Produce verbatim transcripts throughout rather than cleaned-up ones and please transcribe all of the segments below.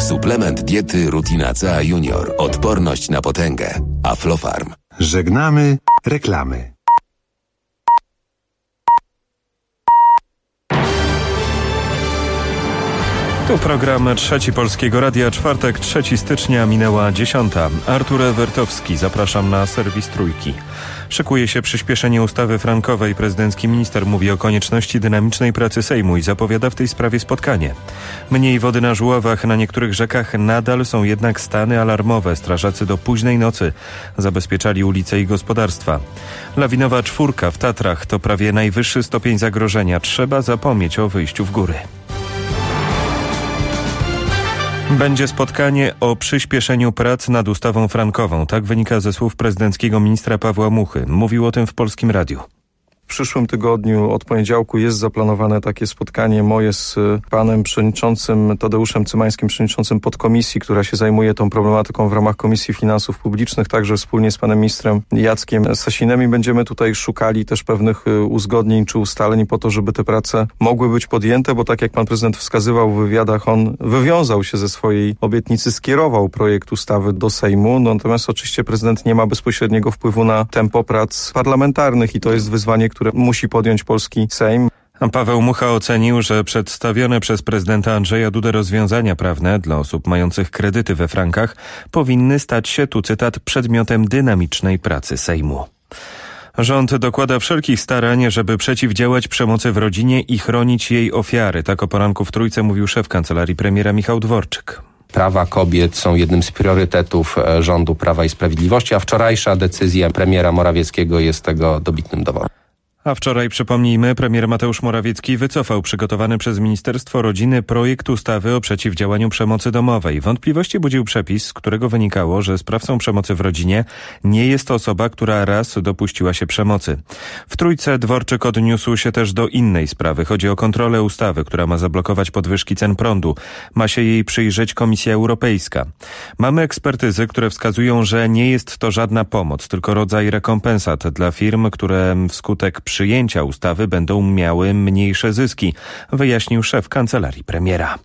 Suplement diety Rutina C A Junior. Odporność na potęgę. Aflofarm. Żegnamy reklamy. Tu program Trzeci Polskiego Radia, czwartek, trzeciego stycznia, minęła dziesiąta. Artur Ewertowski, zapraszam na serwis Trójki. Szykuje się przyspieszenie ustawy frankowej. Prezydencki minister mówi o konieczności dynamicznej pracy Sejmu i zapowiada w tej sprawie spotkanie. Mniej wody na żuławach, na niektórych rzekach nadal są jednak stany alarmowe. Strażacy do późnej nocy zabezpieczali ulice i gospodarstwa. Lawinowa czwórka w Tatrach to prawie najwyższy stopień zagrożenia. Trzeba zapomnieć o wyjściu w góry. Będzie spotkanie o przyspieszeniu prac nad ustawą frankową. Tak wynika ze słów prezydenckiego ministra Pawła Muchy. Mówił o tym w Polskim Radiu. W przyszłym tygodniu od poniedziałku jest zaplanowane takie spotkanie moje z panem przewodniczącym Tadeuszem Cymańskim, przewodniczącym podkomisji, która się zajmuje tą problematyką w ramach Komisji Finansów Publicznych, także wspólnie z panem ministrem Jackiem Sasinem i będziemy tutaj szukali też pewnych uzgodnień czy ustaleń po to, żeby te prace mogły być podjęte, bo tak jak pan prezydent wskazywał w wywiadach, on wywiązał się ze swojej obietnicy, skierował projekt ustawy do Sejmu, no, natomiast oczywiście prezydent nie ma bezpośredniego wpływu na tempo prac parlamentarnych i to jest wyzwanie, które musi podjąć polski Sejm. Paweł Mucha ocenił, że przedstawione przez prezydenta Andrzeja Dudę rozwiązania prawne dla osób mających kredyty we frankach powinny stać się, tu cytat, przedmiotem dynamicznej pracy Sejmu. Rząd dokłada wszelkich starań, żeby przeciwdziałać przemocy w rodzinie i chronić jej ofiary. Tak o poranku w Trójce mówił szef Kancelarii Premiera Michał Dworczyk. Prawa kobiet są jednym z priorytetów rządu Prawa i Sprawiedliwości, a wczorajsza decyzja premiera Morawieckiego jest tego dobitnym dowodem. A wczoraj, przypomnijmy, premier Mateusz Morawiecki wycofał przygotowany przez Ministerstwo Rodziny projekt ustawy o przeciwdziałaniu przemocy domowej. Wątpliwości budził przepis, z którego wynikało, że sprawcą przemocy w rodzinie nie jest osoba, która raz dopuściła się przemocy. W Trójce Dworczyk odniósł się też do innej sprawy. Chodzi o kontrolę ustawy, która ma zablokować podwyżki cen prądu. Ma się jej przyjrzeć Komisja Europejska. Mamy ekspertyzy, które wskazują, że nie jest to żadna pomoc, tylko rodzaj rekompensat dla firm, które wskutek przyjęcia ustawy będą miały mniejsze zyski, wyjaśnił szef Kancelarii Premiera.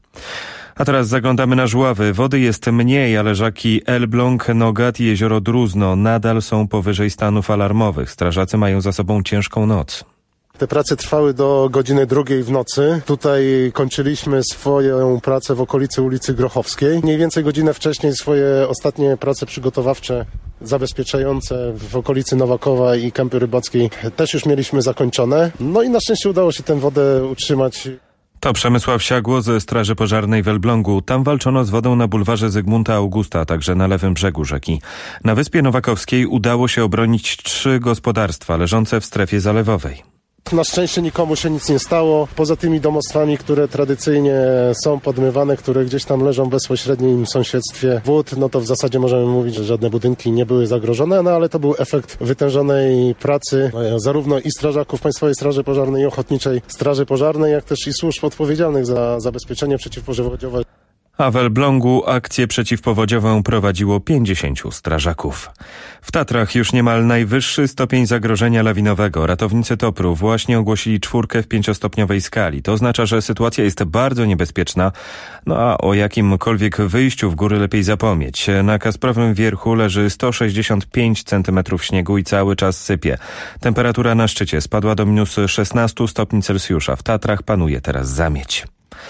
A teraz zaglądamy na żuławy. Wody jest mniej, ale rzeki Elbląg, Nogat i jezioro Druzno nadal są powyżej stanów alarmowych. Strażacy mają za sobą ciężką noc. Te prace trwały do godziny drugiej w nocy. Tutaj kończyliśmy swoją pracę w okolicy ulicy Grochowskiej. Mniej więcej godzinę wcześniej swoje ostatnie prace przygotowawcze zabezpieczające w okolicy Nowakowa i Kępy Rybackiej też już mieliśmy zakończone. No i na szczęście udało się tę wodę utrzymać. To Przemysław Siagło ze Straży Pożarnej w Elblągu. Tam walczono z wodą na bulwarze Zygmunta Augusta, a także na lewym brzegu rzeki. Na Wyspie Nowakowskiej udało się obronić trzy gospodarstwa leżące w strefie zalewowej. Na szczęście nikomu się nic nie stało. Poza tymi domostwami, które tradycyjnie są podmywane, które gdzieś tam leżą w bezpośrednim sąsiedztwie wód, no to w zasadzie możemy mówić, że żadne budynki nie były zagrożone, no ale to był efekt wytężonej pracy zarówno i strażaków Państwowej Straży Pożarnej i Ochotniczej Straży Pożarnej, jak też i służb odpowiedzialnych za zabezpieczenie przeciwpowodziowe. A w Elblągu akcję przeciwpowodziową prowadziło pięćdziesięciu strażaków. W Tatrach już niemal najwyższy stopień zagrożenia lawinowego. Ratownicy T O P R u właśnie ogłosili czwórkę w pięciostopniowej skali. To oznacza, że sytuacja jest bardzo niebezpieczna, no a o jakimkolwiek wyjściu w góry lepiej zapomnieć. Na Kasprowym Wierchu leży sto sześćdziesiąt pięć centymetrów śniegu i cały czas sypie. Temperatura na szczycie spadła do minus szesnaście stopni Celsjusza. W Tatrach panuje teraz zamieć.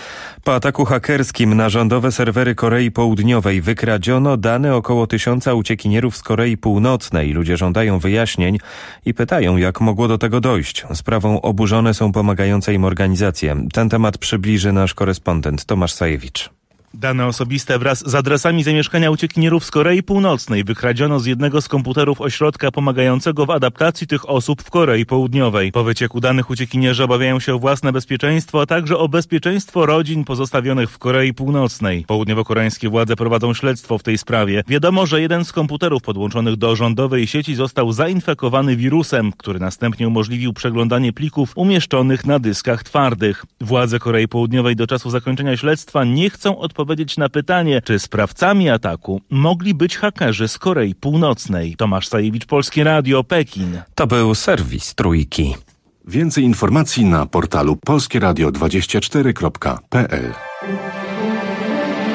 Po ataku hakerskim na rządowe serwery Korei Południowej wykradziono dane około tysiąca uciekinierów z Korei Północnej. Ludzie żądają wyjaśnień i pytają, jak mogło do tego dojść. Sprawą oburzone są pomagające im organizacje. Ten temat przybliży nasz korespondent Tomasz Sajewicz. Dane osobiste wraz z adresami zamieszkania uciekinierów z Korei Północnej wykradziono z jednego z komputerów ośrodka pomagającego w adaptacji tych osób w Korei Południowej. Po wycieku danych uciekinierzy obawiają się o własne bezpieczeństwo, a także o bezpieczeństwo rodzin pozostawionych w Korei Północnej. Południowo-koreańskie władze prowadzą śledztwo w tej sprawie. Wiadomo, że jeden z komputerów podłączonych do rządowej sieci został zainfekowany wirusem, który następnie umożliwił przeglądanie plików umieszczonych na dyskach twardych. Władze Korei Południowej do czasu zakończenia śledztwa nie chcą odpowiedzieć odpowiedzieć na pytanie, czy sprawcami ataku mogli być hakerzy z Korei Północnej. Tomasz Sajewicz, Polskie Radio, Pekin. To był serwis Trójki. Więcej informacji na portalu polskieradio dwadzieścia cztery kropka p l.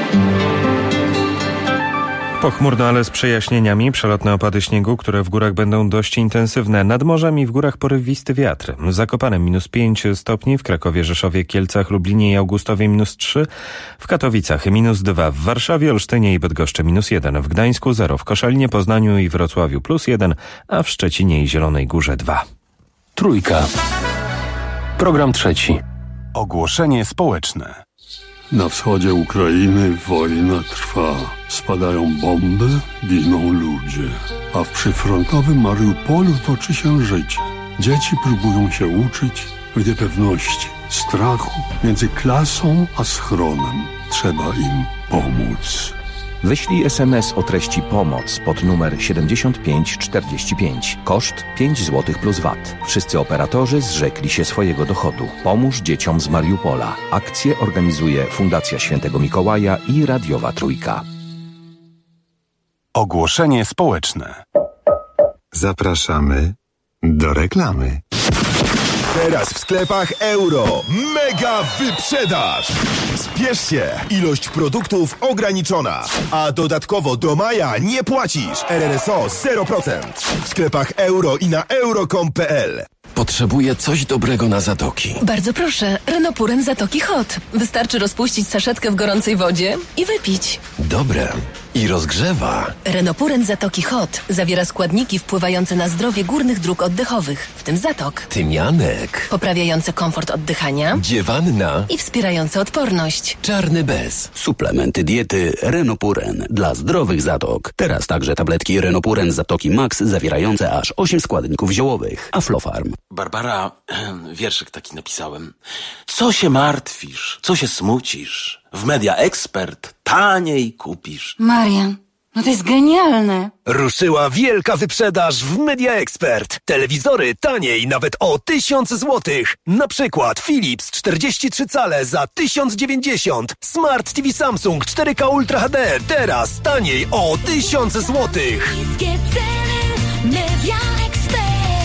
Pochmurno, ale z przejaśnieniami. Przelotne opady śniegu, które w górach będą dość intensywne. Nad morzem i w górach porywisty wiatr. W Zakopanem minus pięć stopni, w Krakowie, Rzeszowie, Kielcach, Lublinie i Augustowie minus trzy, w Katowicach minus dwa, w Warszawie, Olsztynie i Bydgoszczy minus jeden, w Gdańsku zero, w Koszalinie, Poznaniu i Wrocławiu plus jeden, a w Szczecinie i Zielonej Górze dwa. Trójka. Program trzeci. Ogłoszenie społeczne. Na wschodzie Ukrainy wojna trwa. Spadają bomby, giną ludzie. A w przyfrontowym Mariupolu toczy się życie. Dzieci próbują się uczyć w niepewności, strachu między klasą a schronem. Trzeba im pomóc. Wyślij es em es o treści pomoc pod numer siedemdziesiąt pięć czterdzieści pięć. Koszt pięć złotych plus V A T. Wszyscy operatorzy zrzekli się swojego dochodu. Pomóż dzieciom z Mariupola. Akcję organizuje Fundacja Świętego Mikołaja i Radiowa Trójka. Ogłoszenie społeczne. Zapraszamy do reklamy. Teraz w sklepach Euro. Mega wyprzedaż! Spiesz się! Ilość produktów ograniczona. A dodatkowo do maja nie płacisz. R R S O zero procent. W sklepach Euro i na euro kropka com kropka p l. Potrzebuję coś dobrego na zatoki. Bardzo proszę, Renopuren Zatoki Hot. Wystarczy rozpuścić saszetkę w gorącej wodzie i wypić. Dobre. I rozgrzewa. Renopuren Zatoki Hot zawiera składniki wpływające na zdrowie górnych dróg oddechowych, w tym zatok. Tymianek. Poprawiające komfort oddychania. Dziewanna. I wspierające odporność. Czarny bez. Suplementy diety Renopuren dla zdrowych zatok. Teraz także tabletki Renopuren Zatoki Max zawierające aż osiem składników ziołowych. Aflofarm. Barbara, wierszyk taki napisałem. Co się martwisz? Co się smucisz? W Media Expert taniej kupisz. Marian, no to jest genialne. Ruszyła wielka wyprzedaż w Media Expert. Telewizory taniej nawet o tysiąc złotych. Na przykład Philips czterdzieści trzy cale za tysiąc dziewięćdziesiąt. Smart T V Samsung cztery K Ultra H D teraz taniej o tysiąc złotych. Media Expert.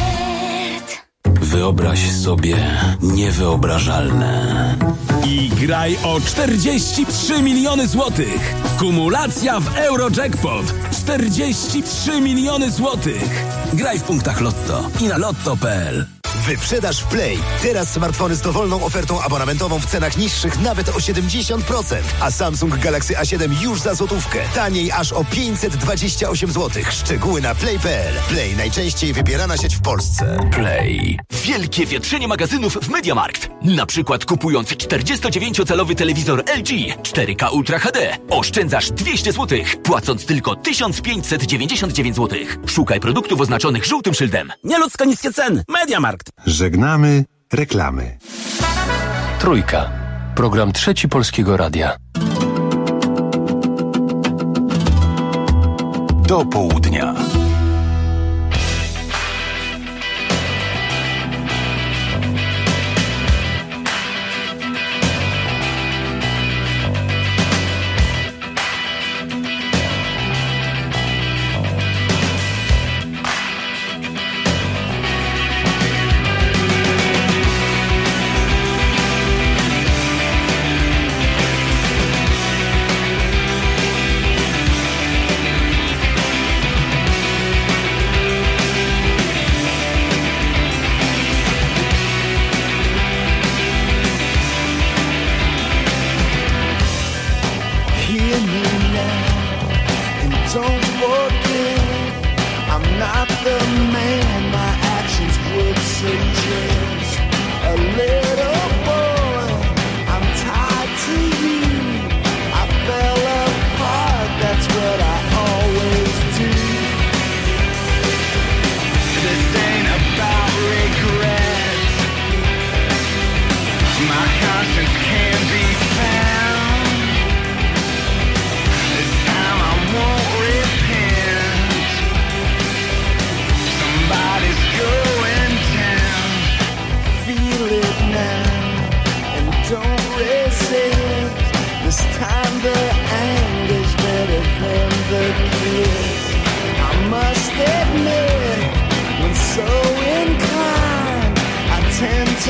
Wyobraź sobie niewyobrażalne. I graj o czterdzieści trzy miliony złotych. Kumulacja w Eurojackpot. czterdzieści trzy miliony złotych. Graj w punktach Lotto i na lotto kropka p l. Wyprzedaż w Play. Teraz smartfony z dowolną ofertą abonamentową w cenach niższych nawet o siedemdziesiąt procent. A Samsung Galaxy A siedem już za złotówkę. Taniej aż o pięćset dwadzieścia osiem złotych. Szczegóły na play kropka p l. Play, najczęściej wybierana sieć w Polsce. Play. Wielkie wietrzenie magazynów w MediaMarkt. Na przykład kupując czterdziestodziewięciocalowy telewizor L G cztery K Ultra H D oszczędzasz dwieście złotych, płacąc tylko tysiąc pięćset dziewięćdziesiąt dziewięć złotych. Szukaj produktów oznaczonych żółtym szyldem. Nieludzko niskie ceny. MediaMarkt. Żegnamy reklamy. Trójka. Program trzeci Polskiego Radia. Do południa.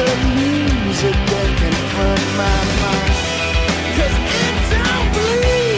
To lose it, they confront my mind. 'Cause it's all blue.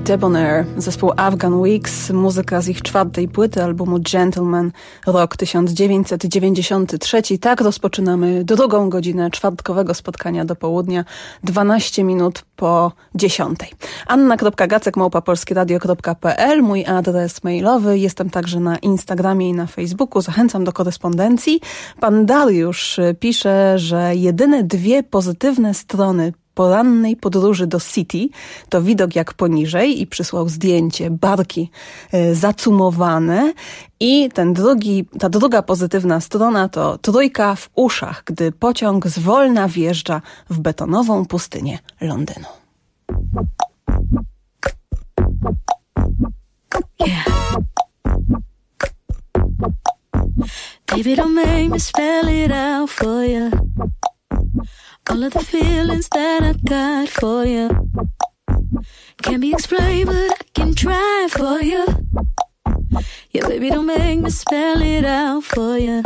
Debonair, zespół Afghan Weeks, muzyka z ich czwartej płyty albumu Gentleman, rok tysiąc dziewięćset dziewięćdziesiąty trzeci. Tak rozpoczynamy drugą godzinę czwartkowego spotkania do południa, dwanaście minut po dziesiątej. anna kropka gacek małpa polskie radio kropka pe el, mój adres mailowy. Jestem także na Instagramie i na Facebooku. Zachęcam do korespondencji. Pan Dariusz pisze, że jedyne dwie pozytywne strony porannej podróży do City to widok jak poniżej i przysłał zdjęcie, barki y, zacumowane i ten drugi, ta druga pozytywna strona to trójka w uszach, gdy pociąg zwolna wjeżdża w betonową pustynię Londynu. Yeah. Baby, don't make me spell it out for you. All of the feelings that I got for you can't be explained, but I can try for you. Yeah, baby, don't make me spell it out for you.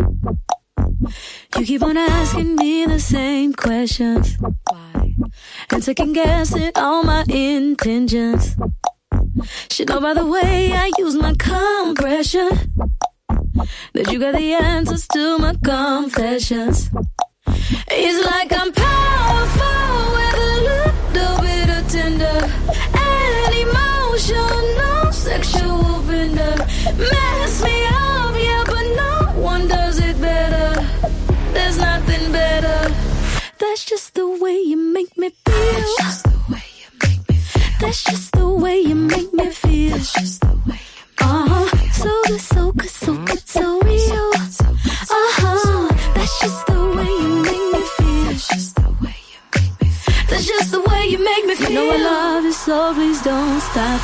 You keep on asking me the same questions. Why? And second guessing all my intentions. Should know by the way I use my compression that you got the answers to my confessions. It's like I'm powerful with a little bit of tender and emotional, sexual bender. Mess me up, yeah, but no one does it better. There's nothing better. That's just the way you make me feel. That's just the way you make me feel. That's just the way you make me feel. That's just the way you make uh-huh. me feel. So good, so good, so good, so real. Uh-huh. That's just the way you make me feel. That's just the way you make me feel. That's just the way you make me feel. You know I love you, so please don't stop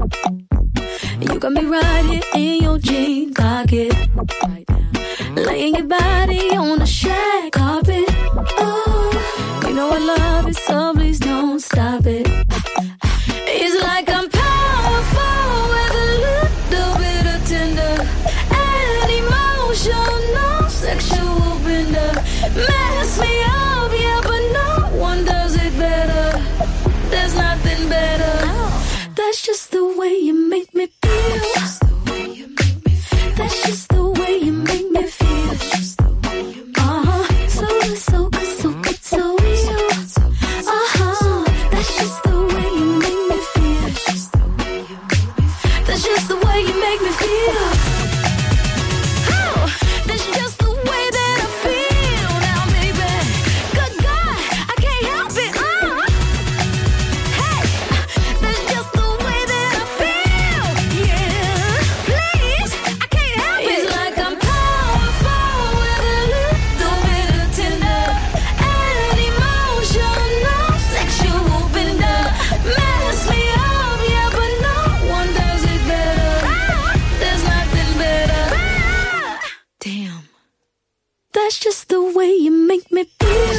it. You got me right here in your jean pocket, right now, laying your body on the shag carpet. Oh, you know I love you, so please don't stop it. It's like I'm powerful with a little bit of tender and emotional, sexual bender. Mess me up, yeah, but no one does it better. There's nothing better. That's just the way you make me feel. That's just the way you make me feel. That's just the way you make me feel. That's just the way you make me feel. Uh-huh. So good, so good, so good, so real. Uh-huh. That's just the way you make me feel. That's just the way you make me feel. That's just the way you make me feel. Oh, that's just the way that I feel now, baby. Good God, I can't help it. Uh. Hey, that's just the way that I feel. Yeah, please, I can't help it. It's like I'm powerful with a little bit of tender and emotional, sexual bender. Mess me up, yeah, but no one does it better. There's nothing better. Damn. That's just the way you make me feel.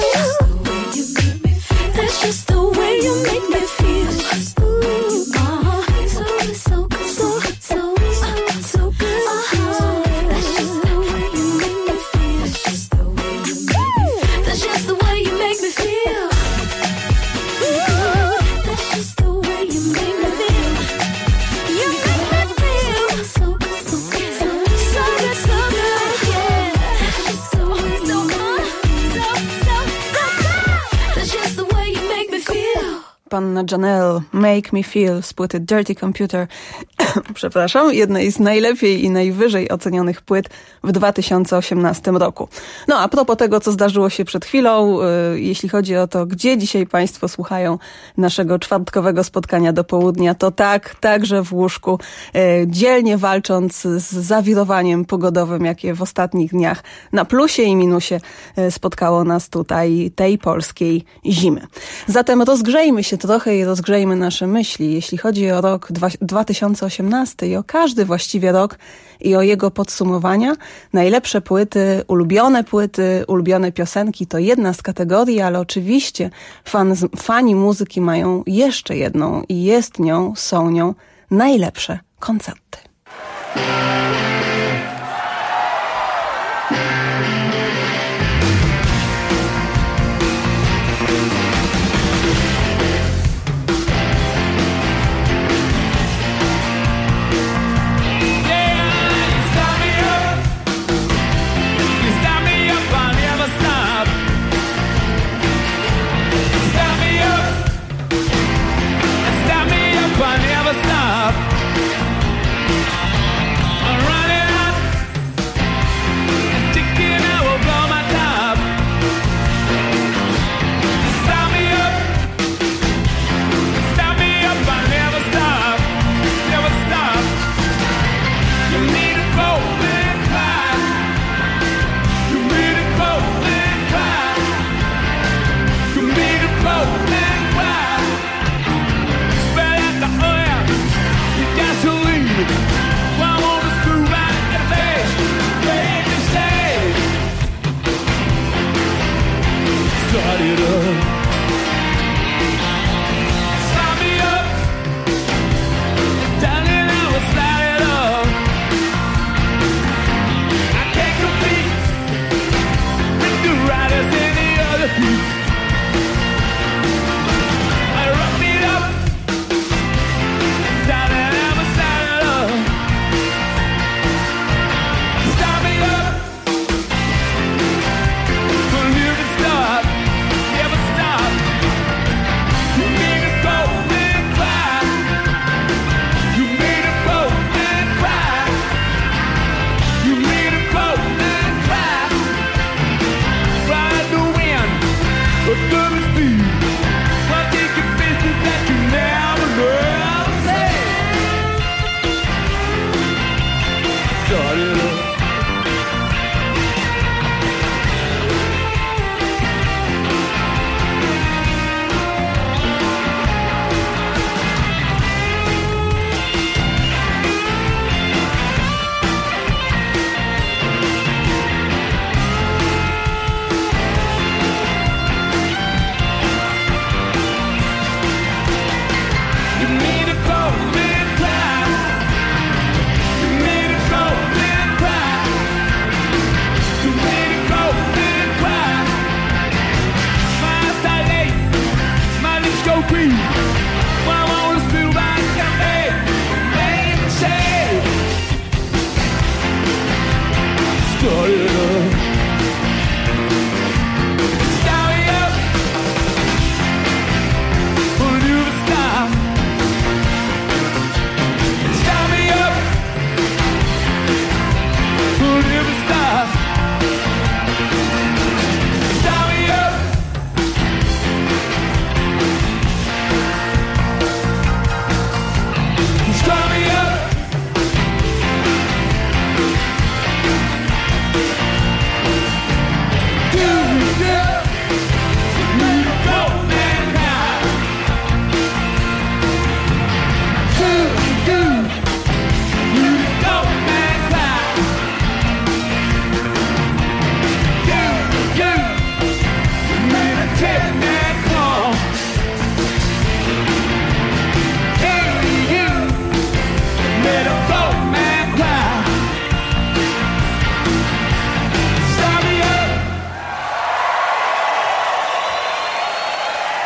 That's just the way you make me feel. Ooh, uh-huh. So good, so good, so good, so good, so good. Uh-huh. That's just the way you make me feel. That's just the way you make me feel. That's just the way you make me feel. Ooh, that's just the way you make me feel. You make me feel so good, so good, so good, so good, so good, yeah. That's just the way you make me feel. So, so, so good. That's just the way you make me feel. Panna Janelle, Make Me Feel z płyty Dirty Computer, przepraszam, jednej z najlepiej i najwyżej ocenionych płyt w dwa tysiące osiemnastym roku. No a propos tego, co zdarzyło się przed chwilą, yy, jeśli chodzi o to, gdzie dzisiaj Państwo słuchają naszego czwartkowego spotkania do południa, to tak, także w łóżku, yy, dzielnie walcząc z zawirowaniem pogodowym, jakie w ostatnich dniach na plusie i minusie yy, spotkało nas tutaj tej polskiej zimy. Zatem rozgrzejmy się trochę i rozgrzejmy nasze myśli, jeśli chodzi o rok dwa tysiące osiemnasty i o każdy właściwie rok i o jego podsumowania. Najlepsze płyty, ulubione płyty, ulubione piosenki to jedna z kategorii, ale oczywiście fan, fani muzyki mają jeszcze jedną i jest nią, są nią najlepsze koncerty.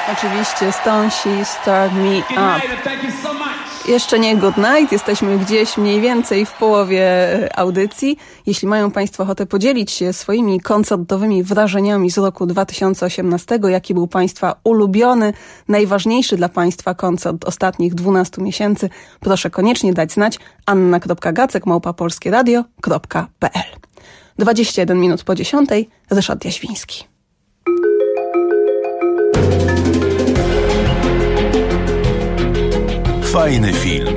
Oczywiście Stonesi Start Me Up. Jeszcze nie Good Night, jesteśmy gdzieś mniej więcej w połowie audycji. Jeśli mają Państwo ochotę podzielić się swoimi koncertowymi wrażeniami z roku dwa tysiące osiemnastego, jaki był Państwa ulubiony, najważniejszy dla Państwa koncert ostatnich dwunastu miesięcy, proszę koniecznie dać znać anna kropka gacek małpa polskie radio kropka p l. dwadzieścia jeden minut po dziesiątej, Ryszard Jaświński. Fajny film.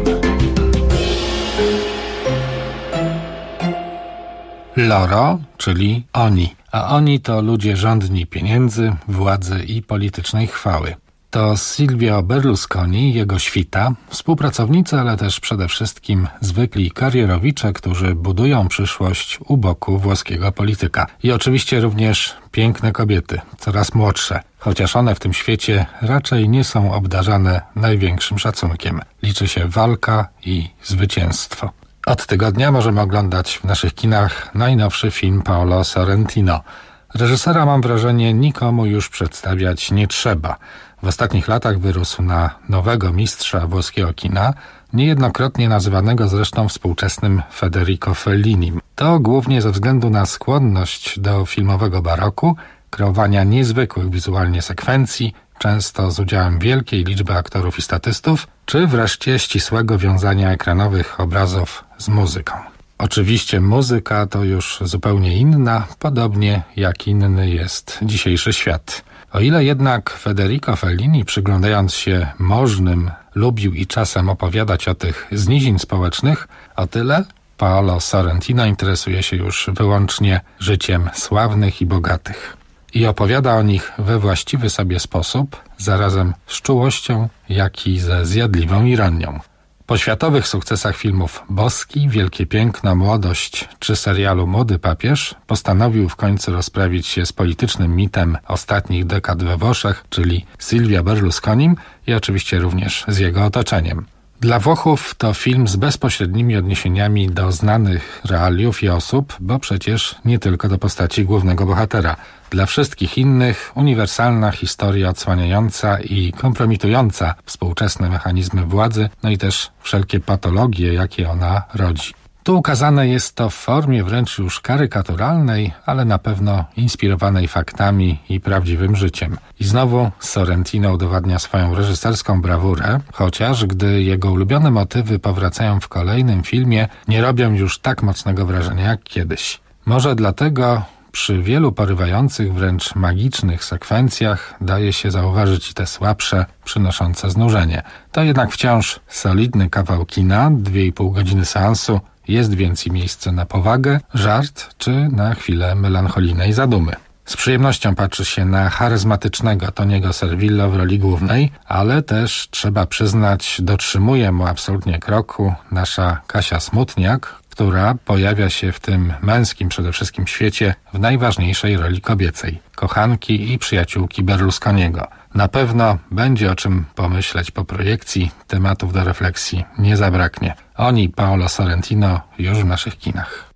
Loro, czyli oni. A oni to ludzie żądni pieniędzy, władzy i politycznej chwały. To Silvio Berlusconi, jego świta, współpracownicy, ale też przede wszystkim zwykli karierowicze, którzy budują przyszłość u boku włoskiego polityka. I oczywiście również piękne kobiety, coraz młodsze, chociaż one w tym świecie raczej nie są obdarzane największym szacunkiem. Liczy się walka i zwycięstwo. Od tygodnia możemy oglądać w naszych kinach najnowszy film Paolo Sorrentino. Reżysera, mam wrażenie, nikomu już przedstawiać nie trzeba. W ostatnich latach wyrósł na nowego mistrza włoskiego kina, niejednokrotnie nazywanego zresztą współczesnym Federico Fellinim. To głównie ze względu na skłonność do filmowego baroku, kreowania niezwykłych wizualnie sekwencji, często z udziałem wielkiej liczby aktorów i statystów, czy wreszcie ścisłego wiązania ekranowych obrazów z muzyką. Oczywiście muzyka to już zupełnie inna, podobnie jak inny jest dzisiejszy świat. O ile jednak Federico Fellini, przyglądając się możnym, lubił i czasem opowiadać o tych z nizin społecznych, o tyle Paolo Sorrentino interesuje się już wyłącznie życiem sławnych i bogatych. I opowiada o nich we właściwy sobie sposób, zarazem z czułością, jak i ze zjadliwą ironią. Po światowych sukcesach filmów Boski, Wielkie Piękno, Młodość czy serialu Młody Papież postanowił w końcu rozprawić się z politycznym mitem ostatnich dekad we Włoszech, czyli Silvio Berlusconim i oczywiście również z jego otoczeniem. Dla Włochów to film z bezpośrednimi odniesieniami do znanych realiów i osób, bo przecież nie tylko do postaci głównego bohatera. Dla wszystkich innych uniwersalna historia odsłaniająca i kompromitująca współczesne mechanizmy władzy, no i też wszelkie patologie, jakie ona rodzi. Tu ukazane jest to w formie wręcz już karykaturalnej, ale na pewno inspirowanej faktami i prawdziwym życiem. I znowu Sorrentino udowadnia swoją reżyserską brawurę, chociaż gdy jego ulubione motywy powracają w kolejnym filmie, nie robią już tak mocnego wrażenia jak kiedyś. Może dlatego przy wielu porywających, wręcz magicznych sekwencjach daje się zauważyć i te słabsze, przynoszące znużenie. To jednak wciąż solidny kawał kina, dwie i pół godziny seansu, jest więc i miejsce na powagę, żart czy na chwilę melancholijnej zadumy. Z przyjemnością patrzy się na charyzmatycznego Toniego Servillo w roli głównej, ale też trzeba przyznać, dotrzymuje mu absolutnie kroku nasza Kasia Smutniak, która pojawia się w tym męskim przede wszystkim świecie w najważniejszej roli kobiecej, kochanki i przyjaciółki Berlusconiego. Na pewno będzie o czym pomyśleć po projekcji, tematów do refleksji nie zabraknie. Oni, Paolo Sorrentino, już w naszych kinach.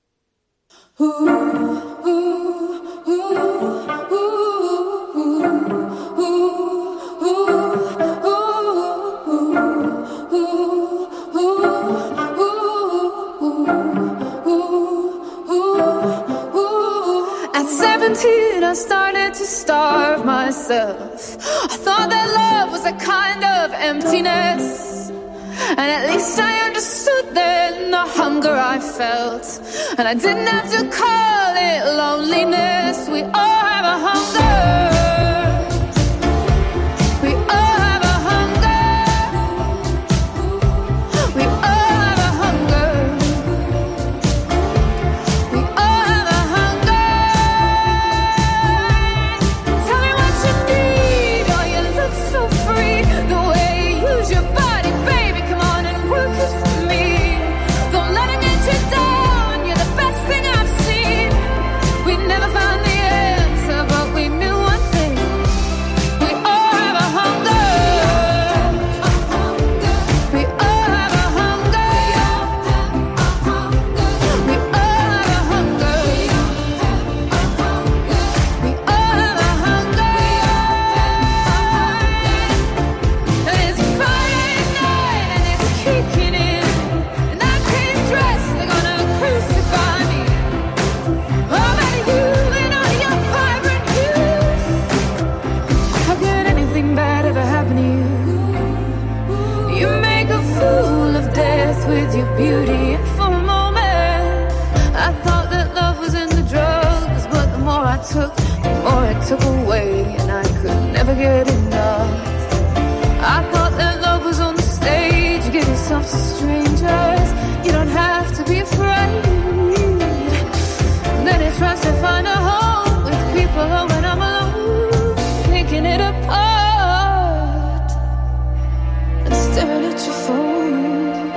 I started to starve myself. I thought that love was a kind of emptiness, and at least I understood then the hunger I felt, and I didn't have to call it loneliness. We all have a hunger. We all have a hunger. We all have a hunger. We all have a hunger. Tell me what you need. Oh, you look so free. The way you use your body, baby. Come on and work it for me. Don't let it get you down. You're the best thing I've seen. took, the more it took away, and I could never get enough. I thought that love was on the stage, you give yourself to strangers, you don't have to be afraid. Then it tries to find a home with people when I'm alone, picking it apart and staring at your phone.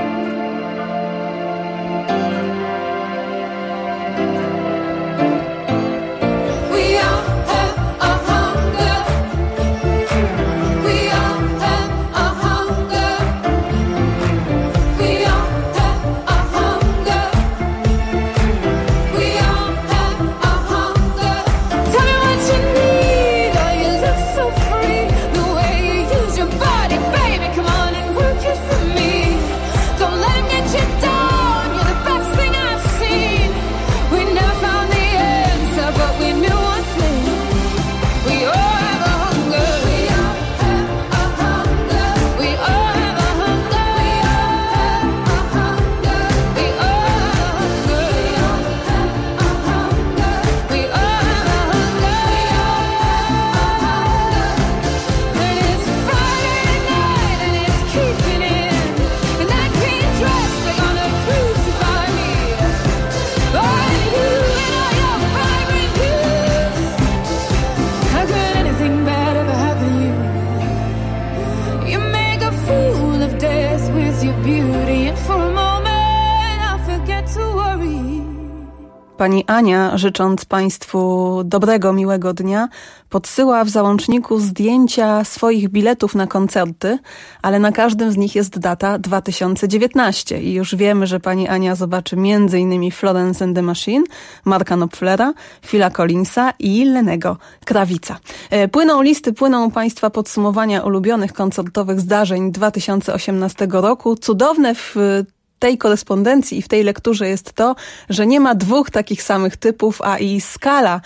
Pani Ania, życząc Państwu dobrego, miłego dnia, podsyła w załączniku zdjęcia swoich biletów na koncerty, ale na każdym z nich jest data dwa tysiące dziewiętnaście i już wiemy, że pani Ania zobaczy między innymi Florence and the Machine, Marka Knopflera, Phila Collinsa i Lennego Krawica. Płyną listy, płyną Państwa podsumowania ulubionych koncertowych zdarzeń dwa tysiące osiemnastego roku. Cudowne w tej korespondencji i w tej lekturze jest to, że nie ma dwóch takich samych typów, a i skala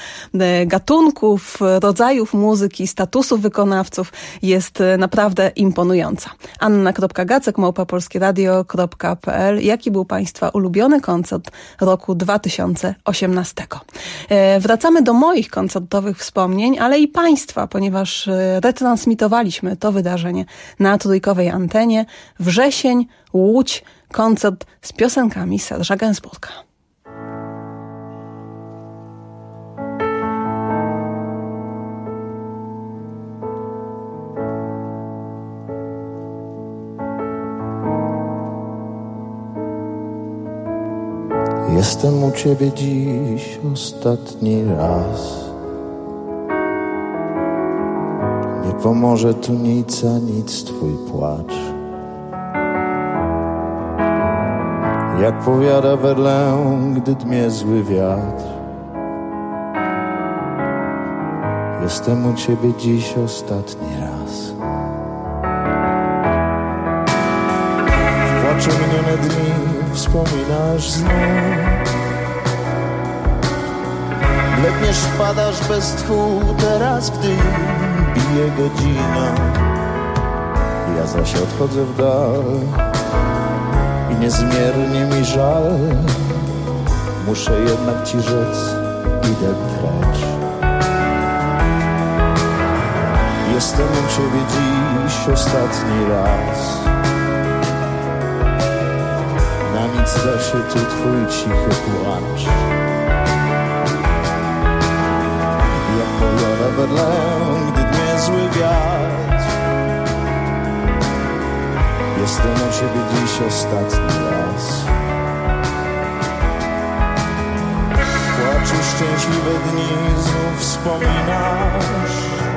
gatunków, rodzajów muzyki, statusu wykonawców jest naprawdę imponująca. anna kropka gacek małpa polskie radio kropka p l. Jaki był Państwa ulubiony koncert roku dwa tysiące osiemnastego? Wracamy do moich koncertowych wspomnień, ale i Państwa, ponieważ retransmitowaliśmy to wydarzenie na trójkowej antenie. Wrzesień, Łódź, koncert z piosenkami Serge'a Gainsbourga. Jestem u ciebie dziś ostatni raz. Nie pomoże tu nic, a nic twój płacz. Jak powiada Werlę, gdy dmie zły wiatr. Jestem u ciebie dziś ostatni raz. W płaczu minione dni wspominasz znów. Bledniesz, padasz bez tchu teraz, gdy bije godzina. Ja zaś odchodzę w dal i niezmiernie mi żal. Muszę jednak ci rzec, idę precz. Jestem u ciebie dziś ostatni raz. Na nic da się tu twój cichy płacz. Jak powiada Werlę, gdy dmie zły wiatr. Jestem u ciebie dziś ostatni raz. W płaczu szczęśliwe dni znów wspominasz.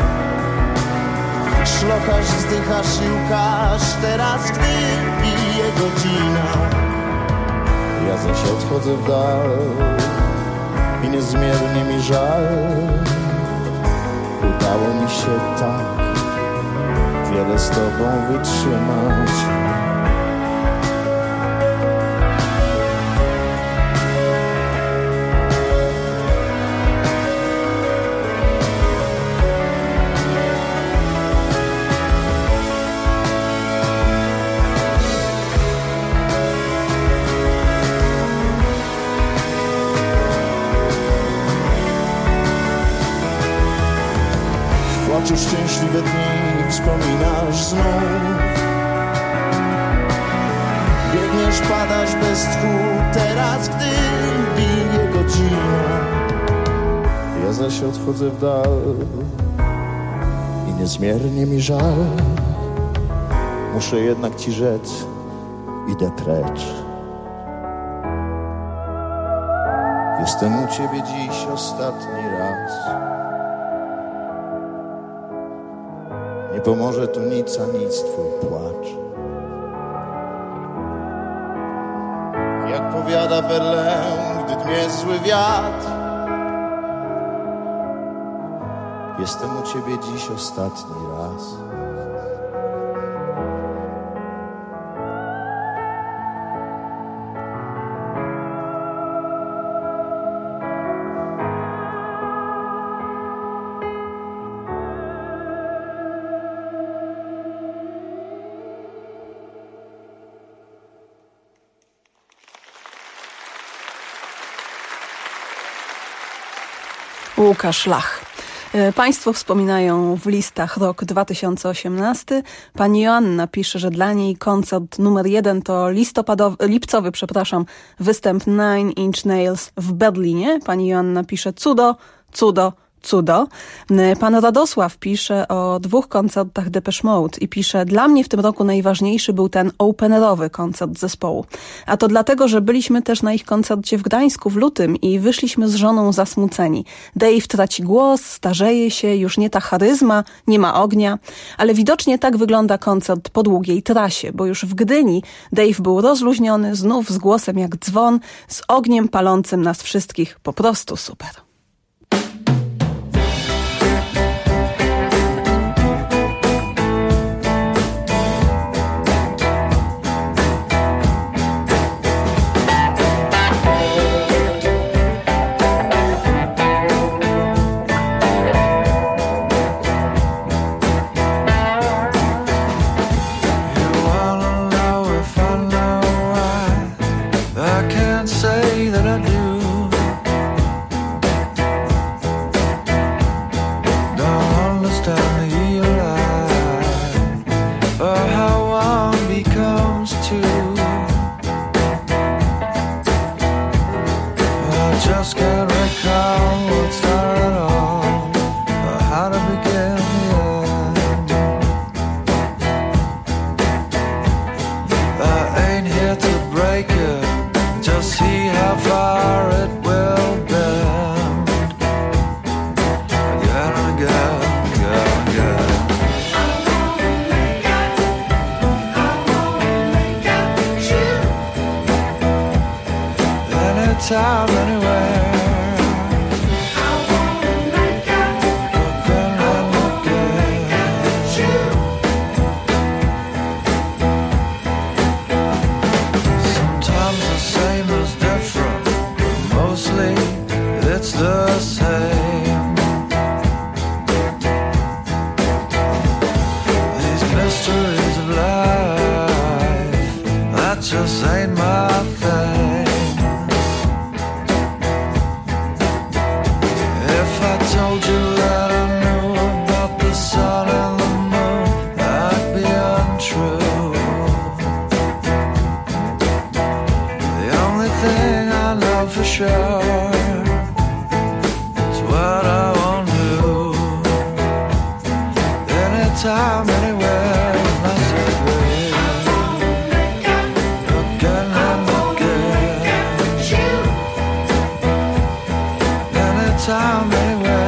Szlochasz, wzdychasz i łkasz teraz, gdy bije godzina. Ja zaś odchodzę w dal i niezmiernie mi żal. Udało mi się tak wiele z tobą wytrzymać. oczu szczęśliwe dni wspominasz znów. Biegniesz, padasz bez tchu, teraz gdy bije godzina. Ja zaś odchodzę w dal i niezmiernie mi żal. Muszę jednak ci rzec, idę precz. Jestem u ciebie dziś ostatni raz. Nie pomoże tu nic, a nic twój płacz. Jak powiada Verlaine, gdy dmie zły wiatr. Jestem u ciebie dziś ostatni raz. Łukasz Lach. Państwo wspominają w listach rok dwa tysiące osiemnasty. Pani Joanna pisze, że dla niej koncert numer jeden to listopadowy, lipcowy, przepraszam, występ Nine Inch Nails w Berlinie. Pani Joanna pisze cudo, cudo, cudo. Pan Radosław pisze o dwóch koncertach Depeche Mode i pisze: dla mnie w tym roku najważniejszy był ten openerowy koncert zespołu. A to dlatego, że byliśmy też na ich koncercie w Gdańsku w lutym i wyszliśmy z żoną zasmuceni. Dave traci głos, starzeje się, już nie ta charyzma, nie ma ognia, ale widocznie tak wygląda koncert po długiej trasie, bo już w Gdyni Dave był rozluźniony, znów z głosem jak dzwon, z ogniem palącym nas wszystkich, po prostu super. Time anywhere. Sometimes the same is different, but mostly it's the same. These mysteries of life, that just ain't my thing. Told you that I knew about the sun and the moon, that'd be untrue. The only thing I know for sure is what I won't do. Anytime, anywhere, I say babe, again and again. Anytime, anywhere.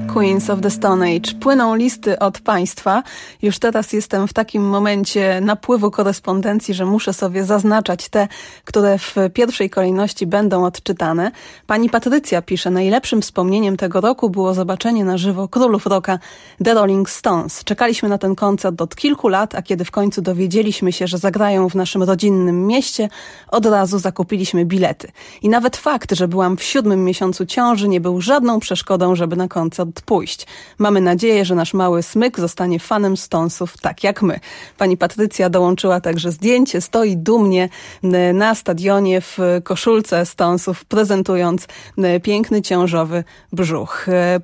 Queens of the Stone Age. Płyną listy od państwa. Już teraz jestem w takim momencie napływu korespondencji, że muszę sobie zaznaczać te, które w pierwszej kolejności będą odczytane. Pani Patrycja pisze, najlepszym wspomnieniem tego roku było zobaczenie na żywo królów rocka The Rolling Stones. Czekaliśmy na ten koncert od kilku lat, a kiedy w końcu dowiedzieliśmy się, że zagrają w naszym rodzinnym mieście, od razu zakupiliśmy bilety. I nawet fakt, że byłam w siódmym miesiącu ciąży, nie był żadną przeszkodą, żeby na koncert pójść. Mamy nadzieję, że nasz mały smyk zostanie fanem Stonesów tak jak my. Pani Patrycja dołączyła także zdjęcie, stoi dumnie na stadionie w koszulce Stonesów, prezentując piękny ciążowy brzuch.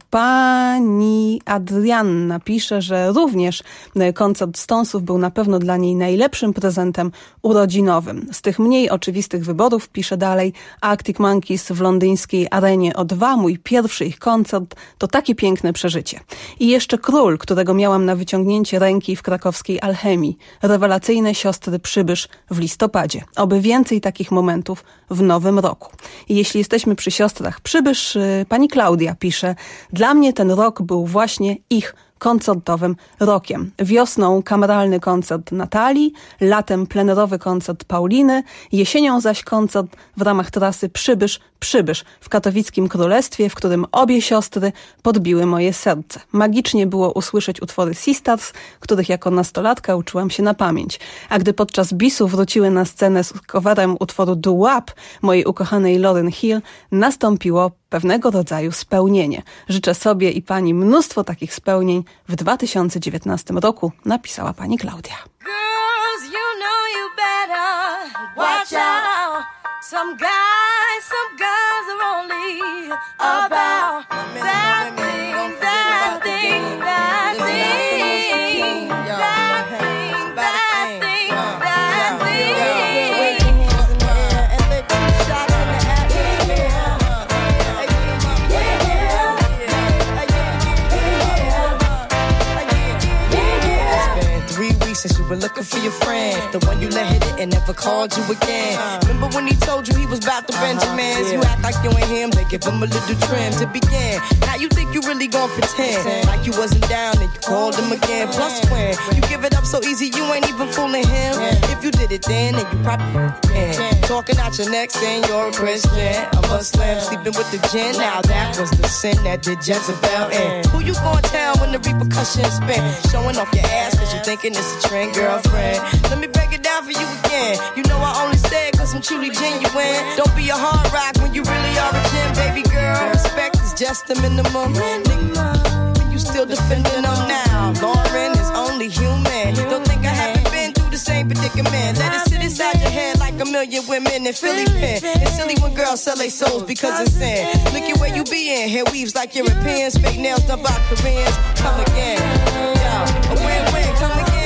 Pani Adrianna pisze, że również koncert Stonesów był na pewno dla niej najlepszym prezentem urodzinowym. Z tych mniej oczywistych wyborów, pisze dalej, Arctic Monkeys w londyńskiej arenie O dwa, mój pierwszy ich koncert, to takie piękne przeżycie. I jeszcze Król, którego miałam na wyciągnięcie ręki w krakowskiej Alchemii. Rewelacyjne siostry Przybysz w listopadzie. Oby więcej takich momentów w nowym roku. I jeśli jesteśmy przy siostrach Przybysz, pani Klaudia pisze, dla mnie ten rok był właśnie ich koncertowym rokiem. Wiosną kameralny koncert Natalii, latem plenerowy koncert Pauliny, jesienią zaś koncert w ramach trasy Przybysz, Przybysz w katowickim królestwie, w którym obie siostry podbiły moje serce. Magicznie było usłyszeć utwory Sisters, których jako nastolatka uczyłam się na pamięć. A gdy podczas bisu wróciły na scenę z coverem utworu Doo Wop mojej ukochanej Lauryn Hill, nastąpiło pewnego rodzaju spełnienie. Życzę sobie i pani mnóstwo takich spełnień w dwa tysiące dziewiętnastym roku, napisała pani Klaudia. Girls, you know you better watch out. Some guys, some guys are only about that thing, that thing, that thing, that thing, that thing, that thing. Wave your hands in the air and let the shots in the atmosphere. Since you were looking for your friend, the one you let hit it and never called you again. Remember when he told you he was about to Benjamins? You act like you ain't him, they give him a little trim to begin. Now you think you really gon' pretend like you wasn't down and you called him again. Plus when you give it up so easy, you ain't even fooling him. If you did it then, then you probably can. Talking out your neck saying you're a Christian, a Muslim, sleeping with the gin. Now that was the sin that did Jezebel in. Who you gon' tell when the repercussions spin? Showing off your ass cause you thinking it's a trend, girlfriend. Let me break it down for you again. You know I only say it cause I'm truly genuine. Don't be a hard rock when you really are a gem, baby girl. Respect is just the minimum. Nigga, you still defending them now. Lauren is only human. Don't think I haven't been through the same predicament. Let it sit inside your head like a million women in Philly pen. It's silly when girls sell their souls because it's sin. Look at where you be in. Hair weaves like Europeans. Fake nails done by Koreans. Come again. Yo, a win-win. Come again.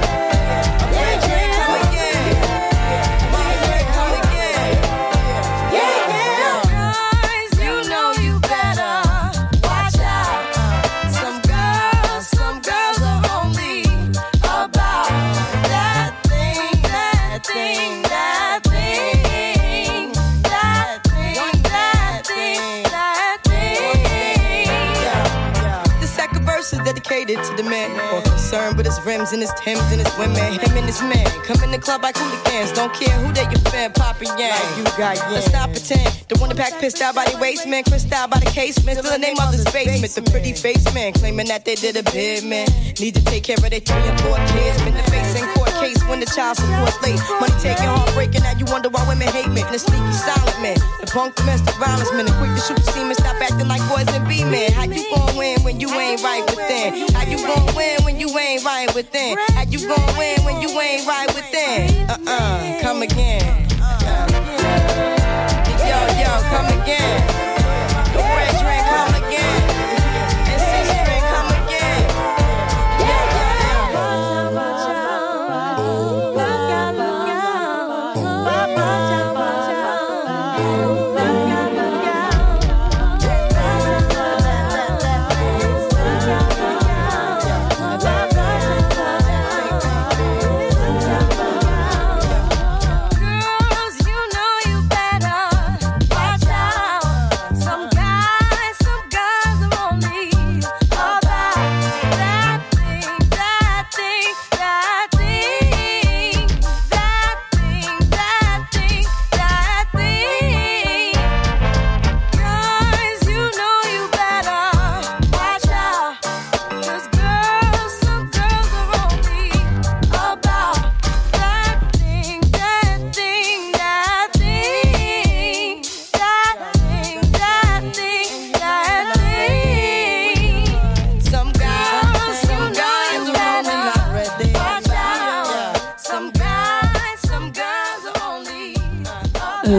Dedicated to the man, more concerned with his rims and his Timbs and his women. Him and his man come in the club like hooligans. Don't care who they your fan, poppin' yang. Like you got yang. Let's not pretend. The one that pack pissed out by the waist man, crissed out by the casement. Still the name of the basement. The pretty face man claiming that they did a bid man. Need to take care of their three and four kids. Been the face in court case when the child support's late. Money taking, heartbreaking. Now you wonder why women hate men. The sneaky silent man, the punk domestic violence man, the quick to shoot the semen. Stop acting like boys and be men. How you gon' win when you ain't right within? How you gon' win when you ain't right within? How you gon' win when you ain't right within? Uh-uh, come again. Uh, yo, yo, come again. The red drink, come again. And six drink, come again. Yeah, yeah,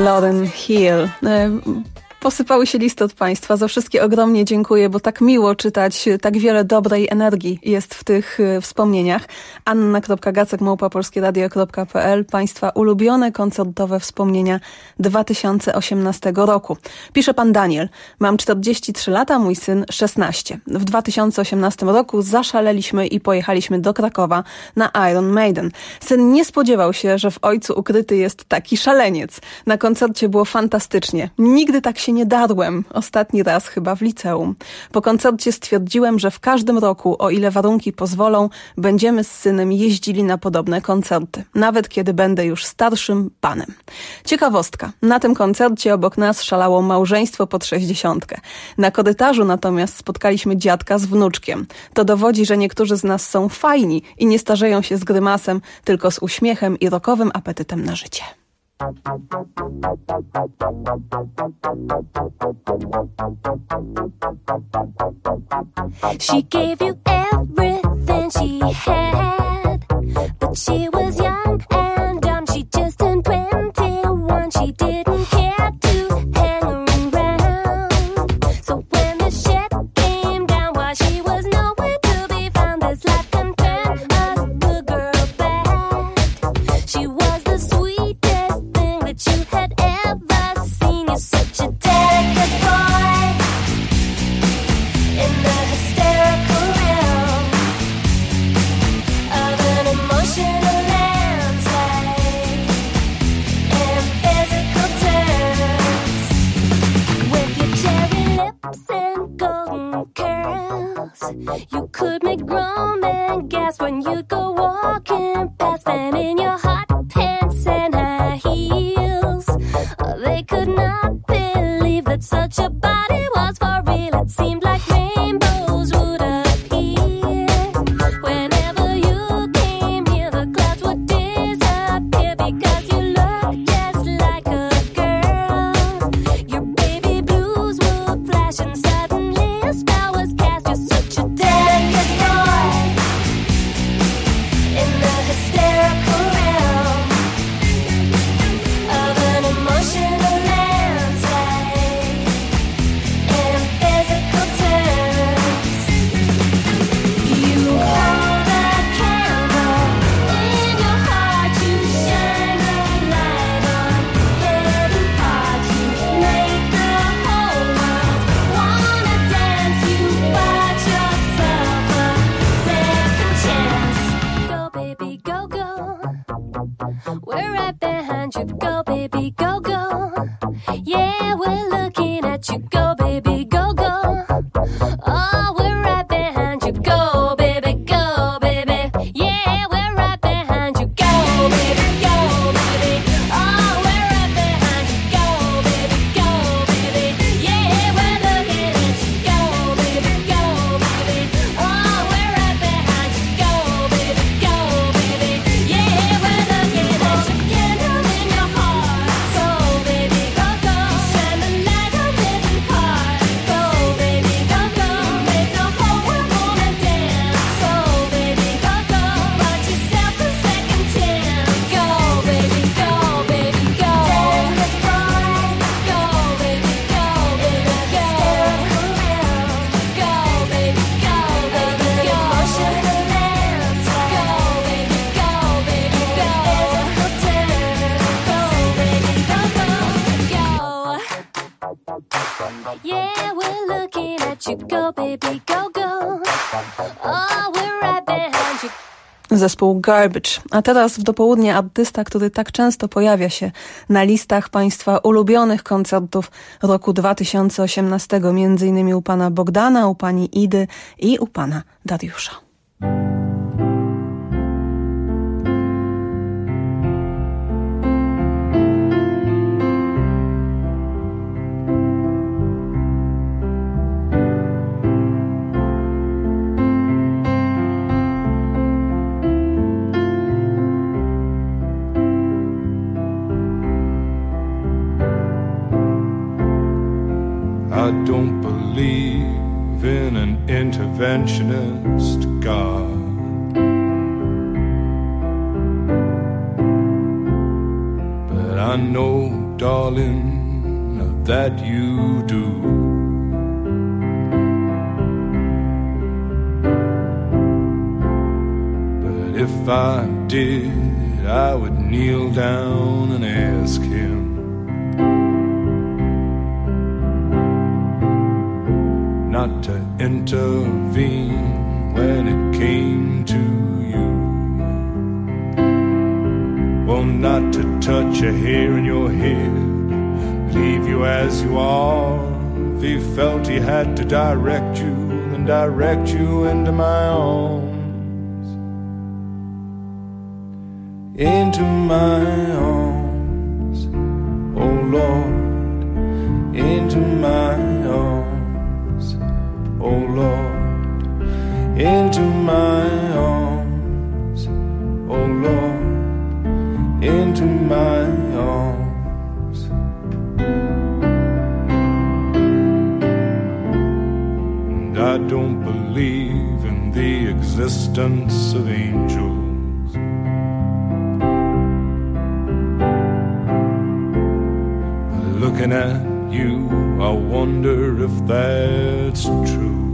Lauryn Hill. Posypały się listy od Państwa. Za wszystkie ogromnie dziękuję, bo tak miło czytać, tak wiele dobrej energii jest w tych y, wspomnieniach. anna kropka gacek małpa polskie radio kropka p l. Państwa ulubione koncertowe wspomnienia dwa tysiące osiemnastego roku. Pisze Pan Daniel. Mam czterdzieści trzy lata, mój syn szesnaście. W dwa tysiące osiemnastym roku zaszaleliśmy i pojechaliśmy do Krakowa na Iron Maiden. Syn nie spodziewał się, że w ojcu ukryty jest taki szaleniec. Na koncercie było fantastycznie. Nigdy tak się nie darłem. Ostatni raz chyba w liceum. Po koncercie stwierdziłem, że w każdym roku, o ile warunki pozwolą, będziemy z synem jeździli na podobne koncerty. Nawet kiedy będę już starszym panem. Ciekawostka. Na tym koncercie obok nas szalało małżeństwo pod sześćdziesiątkę. Na korytarzu natomiast spotkaliśmy dziadka z wnuczkiem. To dowodzi, że niektórzy z nas są fajni i nie starzeją się z grymasem, tylko z uśmiechem i rokowym apetytem na życie. She gave you everything she had, but she was young and dumb. She just turned twenty-one. She didn't care to hang around. So when the shit came down, while she was nowhere to be found, this life can turn a good girl bad. She was the sweetest that you had ever seen. You're such a delicate boy in the hysterical realm of an emotional landslide and physical terms. With your cherry lips and golden curls, you could make grown men gasp when you go walking past them in your hot pants and high heels. They could not believe that such a body was for real. It seemed like rainbows would appear whenever you came near. The clouds would disappear because you looked just like a girl. Your baby blues would flash and suddenly a spell was cast. You're such a delicate boy in the hysterical realm of an emotional landslide and physical terms. You hold a candle in your heart, you shine a light on hidden parts. You make the whole world wanna dance. You bought yourself a second chance. Go baby, go, go. We're right behind you. Go baby, go, go. Yeah, we're looking at you. Go baby, go, go. Oh, we're right behind you. Go baby, go baby. Yeah, we're right behind you. Go baby, go baby. Oh, we're right behind you. Go baby, go baby. Yeah, we're looking at you. Go baby, go baby. Oh, we're right behind you. Go baby, go baby. Yeah, we're looking at you. Candle in your heart. So baby, go, go. Shine the light on hidden parts. Go baby, go, go. Make the whole world wanna dance. So baby, go, go. Bought yourself a second chance. Go baby, go baby, go. Delicate boy. Go baby, go baby, go. Go baby, go baby, go. Emotional landslide. Go baby, go baby, go. Physical terms. Go baby, go, go, go. Yeah, we're looking at you. Go baby, go, go. Oh, we're right behind you. Zespół Garbage. A teraz w dopołudnie artysta, który tak często pojawia się na listach Państwa ulubionych koncertów roku dwa tysiące osiemnastego, między innymi u pana Bogdana, u pani Idy i u pana Dariusza. I don't believe in an interventionist God. But I know darling, that you do. But if I did, I would kneel down and ask him not to intervene when it came to you. Well, not to touch a hair in your head, leave you as you are. If he felt he had to direct you, then direct you into my arms. Into my arms, oh Lord, into my arms, oh Lord, into my arms, oh Lord, into my arms. And I don't believe in the existence of angels. Looking at you, I wonder if that's true.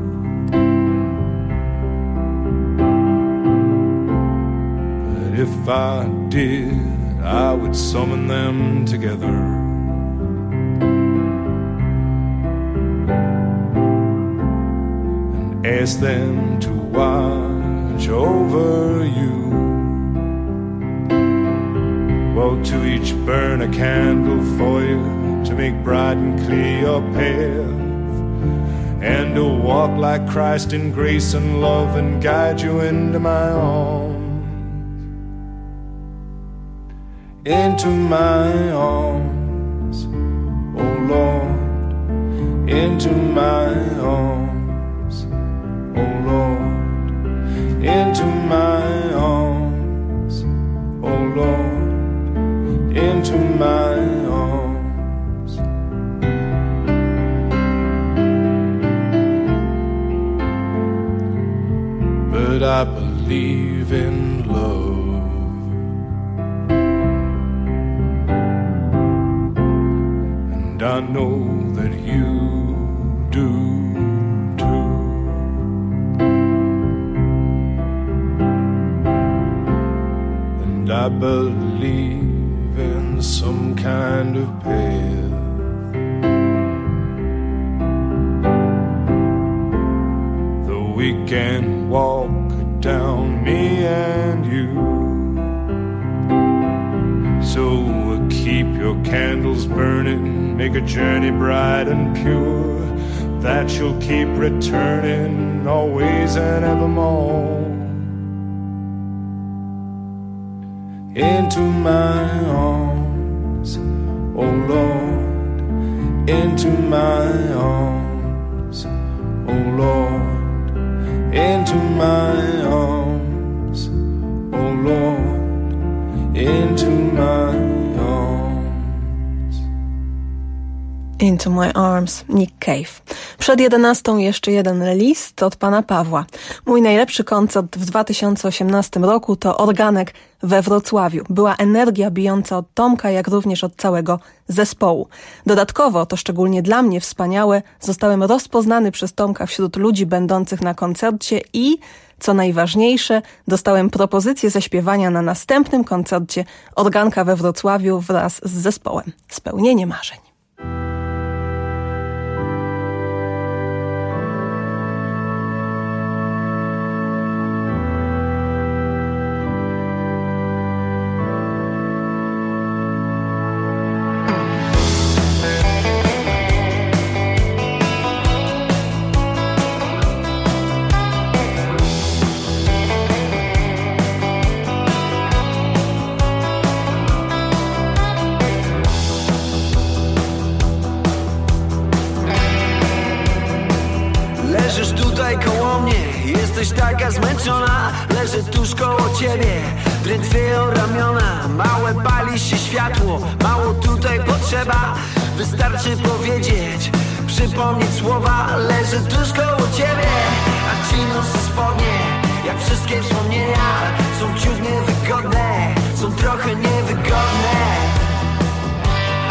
But if I did, I would summon them together and ask them to watch over you. Well, to each burn a candle for you, to make bright and clear your path, and to walk like Christ in grace and love and guide you into my arms. Into my arms, oh Lord, into my arms, oh Lord, into my arms, oh Lord, into my arms. But I believe in love, and I know that you do too. And I believe in some kind of path, though we can walk down, me and you. So keep your candles burning, make a journey bright and pure, that you'll keep returning always and evermore. Into my arms, oh Lord, into my arms, oh Lord, into my arms, oh Lord, into my arms. Into My Arms, Nick Cave. Przed jedenastą jeszcze jeden list od pana Pawła. Mój najlepszy koncert w dwa tysiące osiemnastym roku to Organek we Wrocławiu. Była energia bijąca od Tomka, jak również od całego zespołu. Dodatkowo, to szczególnie dla mnie wspaniałe, zostałem rozpoznany przez Tomka wśród ludzi będących na koncercie i, co najważniejsze, dostałem propozycję zaśpiewania na następnym koncercie Organka we Wrocławiu wraz z zespołem. Spełnienie marzeń. Zmęczona, leży tuż koło ciebie, drętwieją ramiona, małe pali się światło, mało tutaj potrzeba, wystarczy powiedzieć, przypomnieć słowa, leży tuż koło ciebie, a ci nosy spodnie, jak wszystkie wspomnienia, są ciut niewygodne, są trochę niewygodne.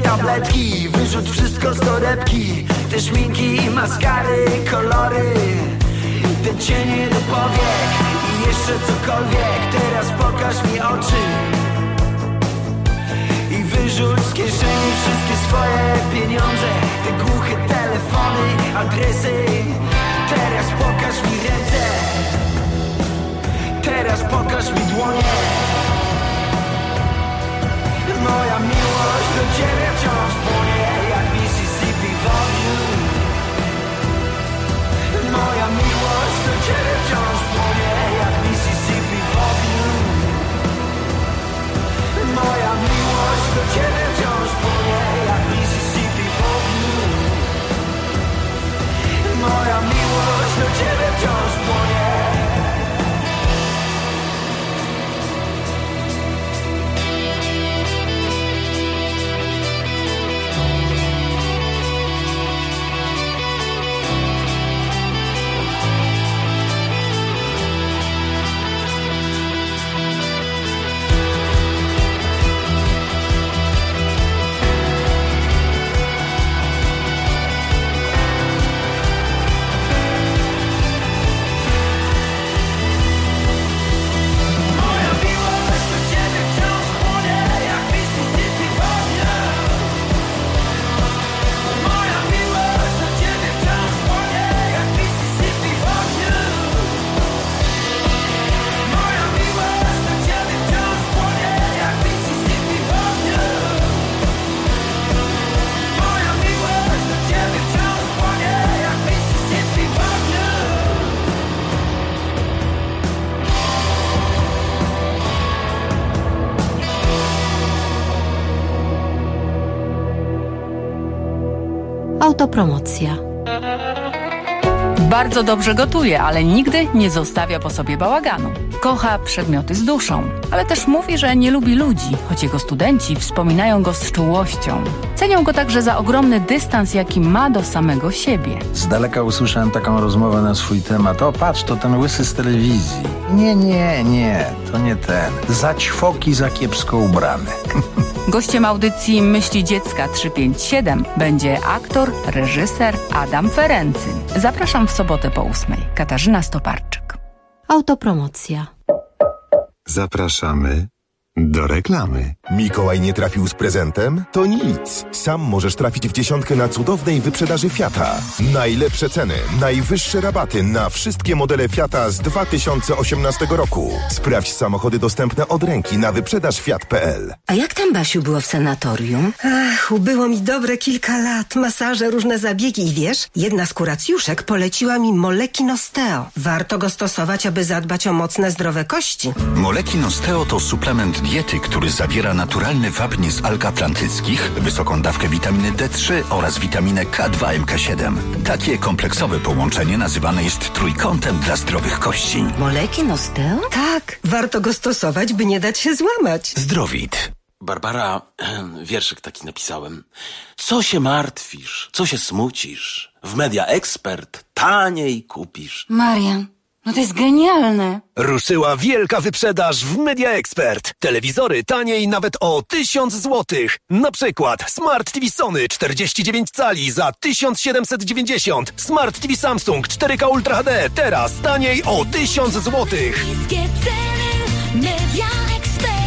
tabletki, wyrzuć wszystko z torebki. Te szminki, maskary, kolory, te cienie do powiek i jeszcze cokolwiek. Teraz pokaż mi oczy i wyrzuć z kieszeni wszystkie swoje pieniądze, te głuche telefony, adresy. Teraz pokaż mi ręce, teraz pokaż mi dłonie. Moja miłość do ciebie wciąż płonie jak Mississippi w ogniu. Moja miłość do ciebie wciąż płonie jak Mississippi w ogniu. Moja miłość do ciebie wciąż płonie jak Mississippi w ogniu. Moja miłość do ciebie wciąż płonie. Autopromocja. Bardzo dobrze gotuje, ale nigdy nie zostawia po sobie bałaganu. Kocha przedmioty z duszą, ale też mówi, że nie lubi ludzi, choć jego studenci wspominają go z czułością. Cenią go także za ogromny dystans, jaki ma do samego siebie. Z daleka usłyszałem taką rozmowę na swój temat. O, patrz, to ten łysy z telewizji. Nie, nie, nie, to nie ten. Za ćwoki, za kiepsko ubrany. Gościem audycji Myśli Dziecka trzysta pięćdziesiąt siedem będzie aktor, reżyser Adam Ferency. Zapraszam w sobotę po ósmej. Katarzyna Stoparczyk. Autopromocja. Zapraszamy do reklamy. Mikołaj nie trafił z prezentem? To nic. Sam możesz trafić w dziesiątkę na cudownej wyprzedaży Fiata. Najlepsze ceny, najwyższe rabaty na wszystkie modele Fiata z dwa tysiące osiemnastego roku. Sprawdź samochody dostępne od ręki na wyprzedaż fiat kropka p l. A jak tam, Basiu, było w sanatorium? Ach, ubyło mi dobre kilka lat. Masaże, różne zabiegi i wiesz, jedna z kuracjuszek poleciła mi Molekin Osteo. Warto go stosować, aby zadbać o mocne, zdrowe kości. Molekin Osteo to suplement diety, który zawiera naturalny wapń z alg atlantyckich, wysoką dawkę witaminy D trzy oraz witaminę K dwa M K siedem. Takie kompleksowe połączenie nazywane jest trójkątem dla zdrowych kości. Molekin Osteo? Tak, warto go stosować, by nie dać się złamać. Zdrowit. Barbara, wierszyk taki napisałem. Co się martwisz? Co się smucisz? W Media Expert taniej kupisz. Marian, no to jest genialne. Ruszyła wielka wyprzedaż w Media Expert. Telewizory taniej nawet o tysiąc złotych. Na przykład Smart T V Sony czterdzieści dziewięć cali za tysiąc siedemset dziewięćdziesiąt. Smart T V Samsung cztery K Ultra H D teraz taniej o tysiąc złotych. Media Expert.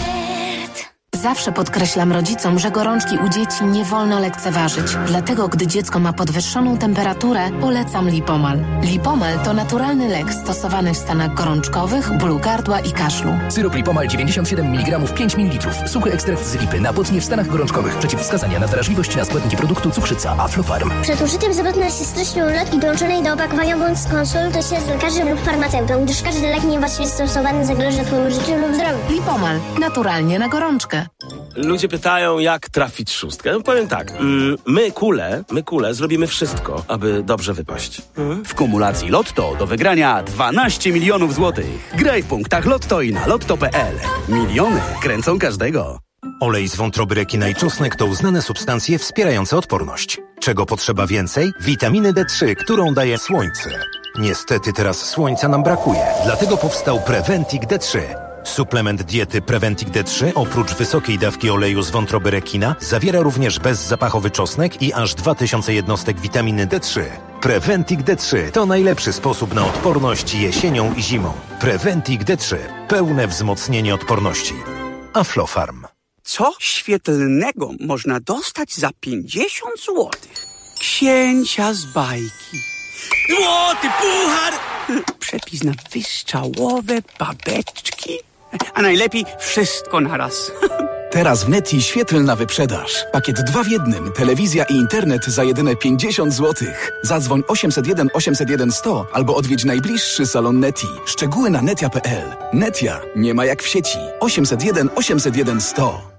Zawsze podkreślam rodzicom, że gorączki u dzieci nie wolno lekceważyć. Dlatego, gdy dziecko ma podwyższoną temperaturę, polecam Lipomal. Lipomal to naturalny lek stosowany w stanach gorączkowych, bólu gardła i kaszlu. Syrop Lipomal dziewięćdziesiąt siedem miligramów pięć mililitrów. Suchy ekstrakt z lipy na potnie w stanach gorączkowych. Przeciwwskazania na wrażliwość na składniki produktu cukrzyca Aflofarm. Przed użyciem zwrotne się stycznej ulotki dołączonej do opakowania bądź skonsultuj się z lekarzem lub farmaceutą, gdyż każdy lek niewłaściwie stosowany zagroży twojemu życiu lub zdrowiu. Lipomal. Naturalnie na gorączkę. Ludzie pytają, jak trafić szóstkę. No, powiem tak, mm, my kule, my kule zrobimy wszystko, aby dobrze wypaść. Mm? W kumulacji Lotto do wygrania dwanaście milionów złotych. Graj w punktach Lotto i na lotto kropka p l. Miliony kręcą każdego. Olej z wątroby rekina i czosnek to uznane substancje wspierające odporność. Czego potrzeba więcej? Witaminy D trzy, którą daje słońce. Niestety teraz słońca nam brakuje, dlatego powstał Preventic D trzy. Suplement diety Preventic D trzy oprócz wysokiej dawki oleju z wątroby rekina zawiera również bezzapachowy czosnek i aż dwa tysiące jednostek witaminy D trzy. Preventic D trzy to najlepszy sposób na odporność jesienią i zimą. Preventic D trzy. Pełne wzmocnienie odporności. Aflofarm. Co świetlnego można dostać za pięćdziesiąt złotych? Księcia z bajki. Złoty puchar! Przepis na wystrzałowe babeczki. A najlepiej wszystko naraz. Teraz w Neti świetlna wyprzedaż. Pakiet dwa w jednym. Telewizja i internet za jedyne pięćdziesiąt złotych. Zadzwoń osiemset jeden osiemset jeden sto albo odwiedź najbliższy salon Neti. Szczegóły na netia kropka p l. Netia nie ma jak w sieci. osiemset jeden osiemset jeden sto.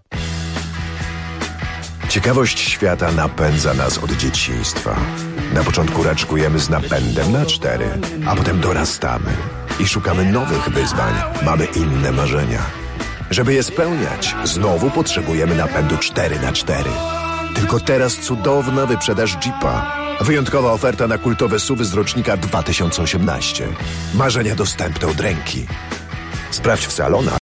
Ciekawość świata napędza nas od dzieciństwa. Na początku raczkujemy z napędem na cztery, a potem dorastamy i szukamy nowych wyzwań. Mamy inne marzenia. Żeby je spełniać, znowu potrzebujemy napędu cztery na cztery. Tylko teraz cudowna wyprzedaż Jeepa. Wyjątkowa oferta na kultowe S U V-y z rocznika dwa tysiące osiemnastego. Marzenia dostępne od ręki. Sprawdź w salonach